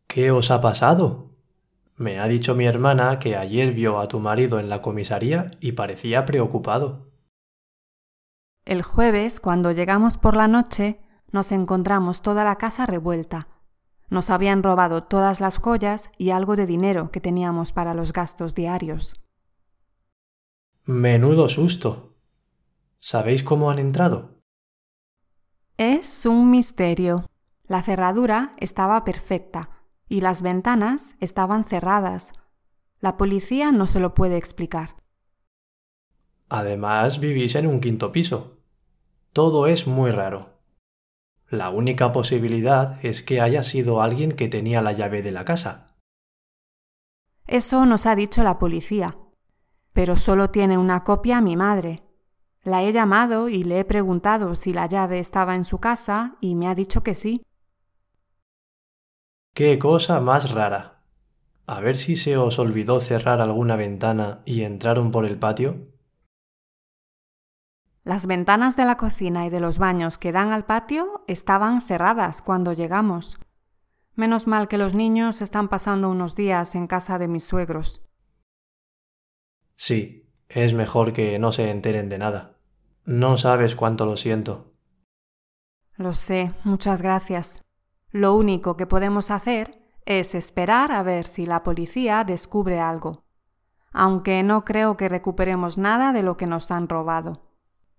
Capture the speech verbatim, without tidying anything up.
¿Qué os ha pasado? Me ha dicho mi hermana que ayer vio a tu marido en la comisaría y parecía preocupado. El jueves, cuando llegamos por la noche, nos encontramos toda la casa revuelta. Nos habían robado todas las joyas y algo de dinero que teníamos para los gastos diarios. Menudo susto. ¿Sabéis cómo han entrado? Es un misterio. La cerradura estaba perfecta y las ventanas estaban cerradas. La policía no se lo puede explicar. Además, vivís en un quinto piso. Todo es muy raro. La única posibilidad es que haya sido alguien que tenía la llave de la casa. Eso nos ha dicho la policía, pero solo tiene una copia mi madre. La he llamado y le he preguntado si la llave estaba en su casa y me ha dicho que sí. ¡Qué cosa más rara! A ver si se os olvidó cerrar alguna ventana y entraron por el patio. Las ventanas de la cocina y de los baños que dan al patio estaban cerradas cuando llegamos. Menos mal que los niños están pasando unos días en casa de mis suegros. Sí, es mejor que no se enteren de nada. No sabes cuánto lo siento. Lo sé, muchas gracias. Lo único que podemos hacer es esperar a ver si la policía descubre algo, aunque no creo que recuperemos nada de lo que nos han robado.